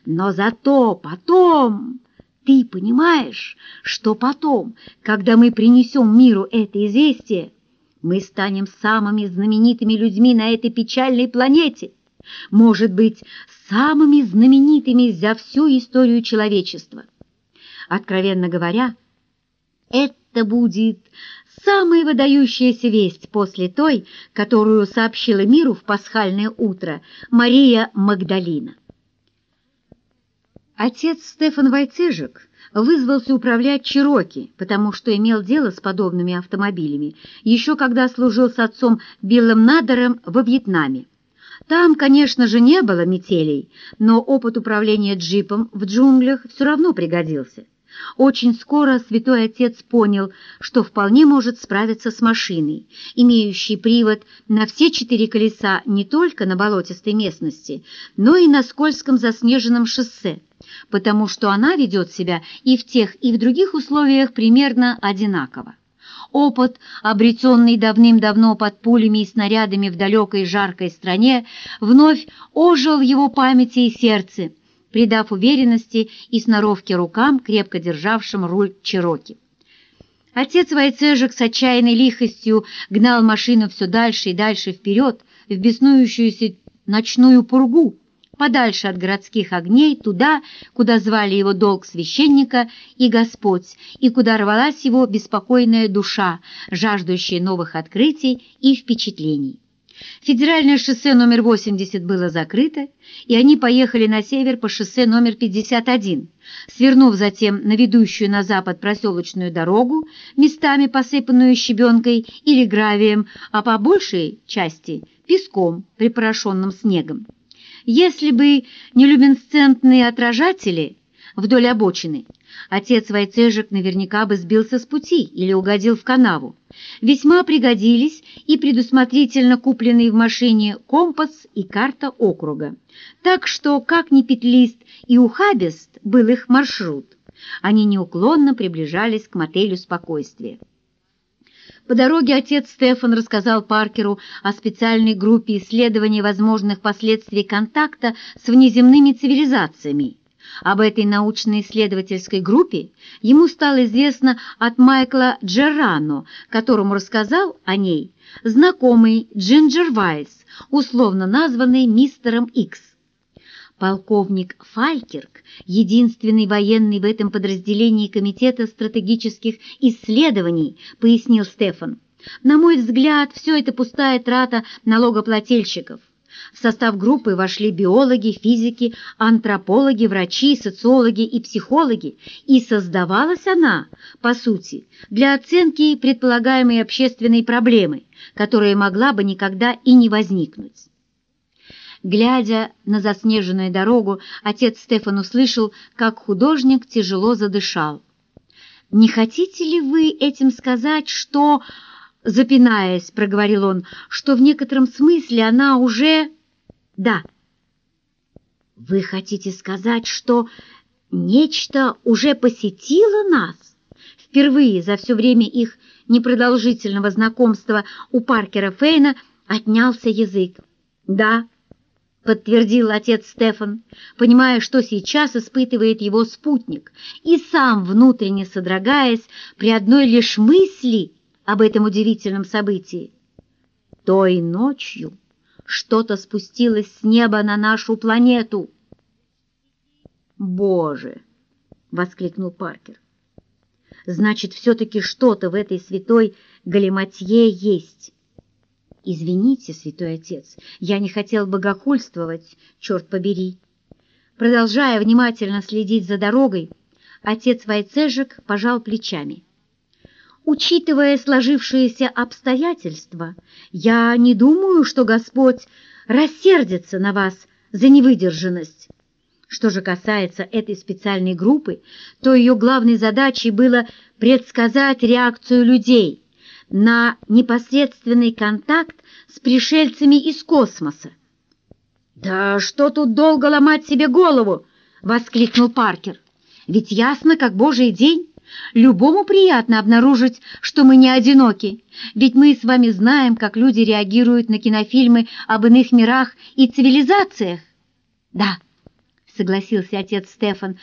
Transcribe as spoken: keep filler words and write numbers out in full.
Но зато потом... Ты понимаешь, что потом, когда мы принесем миру это известие, мы станем самыми знаменитыми людьми на этой печальной планете, может быть, самыми знаменитыми за всю историю человечества. Откровенно говоря, это будет самая выдающаяся весть после той, которую сообщила миру в пасхальное утро Мария Магдалина. Отец Стефан Войцежек вызвался управлять Чероки, потому что имел дело с подобными автомобилями, еще когда служил с отцом Биллом Надером во Вьетнаме. Там, конечно же, не было метелей, но опыт управления джипом в джунглях все равно пригодился. Очень скоро святой отец понял, что вполне может справиться с машиной, имеющей привод на все четыре колеса не только на болотистой местности, но и на скользком заснеженном шоссе, потому что она ведет себя и в тех, и в других условиях примерно одинаково. Опыт, обретенный давным-давно под пулями и снарядами в далекой жаркой стране, вновь ожил в его памяти и сердце, придав уверенности и сноровке рукам, крепко державшим руль Чероки. Отец Войцежек с отчаянной лихостью гнал машину все дальше и дальше вперед, в беснующуюся ночную пургу, подальше от городских огней, туда, куда звали его долг священника и Господь, и куда рвалась его беспокойная душа, жаждущая новых открытий и впечатлений. Федеральное шоссе номер восемьдесят было закрыто, и они поехали на север по шоссе номер пятьдесят один, свернув затем на ведущую на запад проселочную дорогу, местами посыпанную щебенкой или гравием, а по большей части песком, припорошенным снегом. Если бы не люминесцентные отражатели вдоль обочины, отец Войцежек наверняка бы сбился с пути или угодил в канаву. Весьма пригодились и предусмотрительно купленные в машине компас и карта округа. Так что, как ни петлист и ухабист был их маршрут, они неуклонно приближались к мотелю «Спокойствие». По дороге отец Стефан рассказал Паркеру о специальной группе исследования возможных последствий контакта с внеземными цивилизациями. Об этой научно-исследовательской группе ему стало известно от Майкла Джеррано, которому рассказал о ней знакомый Джинджер Вайс, условно названный мистером Икс. Полковник Фалькерк, единственный военный в этом подразделении Комитета стратегических исследований, пояснил Стефан. На мой взгляд, все это пустая трата налогоплательщиков. В состав группы вошли биологи, физики, антропологи, врачи, социологи и психологи, и создавалась она, по сути, для оценки предполагаемой общественной проблемы, которая могла бы никогда и не возникнуть. Глядя на заснеженную дорогу, отец Стефан услышал, как художник тяжело задышал. «Не хотите ли вы этим сказать, что...» Запинаясь, проговорил он, что в некотором смысле она уже... Да. Вы хотите сказать, что нечто уже посетило нас? Впервые за все время их непродолжительного знакомства у Паркера Фейна отнялся язык. Да, подтвердил отец Стефан, понимая, что сейчас испытывает его спутник, и сам внутренне содрогаясь при одной лишь мысли об этом удивительном событии. Той ночью что-то спустилось с неба на нашу планету. «Боже!» — воскликнул Паркер. «Значит, все-таки что-то в этой святой галиматье есть». «Извините, святой отец, я не хотел богохульствовать, черт побери». Продолжая внимательно следить за дорогой, отец Войцежек пожал плечами. Учитывая сложившиеся обстоятельства, я не думаю, что Господь рассердится на вас за невыдержанность. Что же касается этой специальной группы, то ее главной задачей было предсказать реакцию людей на непосредственный контакт с пришельцами из космоса. «Да что тут долго ломать себе голову!» — воскликнул Паркер. «Ведь ясно, как божий день. Любому приятно обнаружить, что мы не одиноки, ведь мы с вами знаем, как люди реагируют на кинофильмы об иных мирах и цивилизациях». «Да», — — согласился отец Стефан,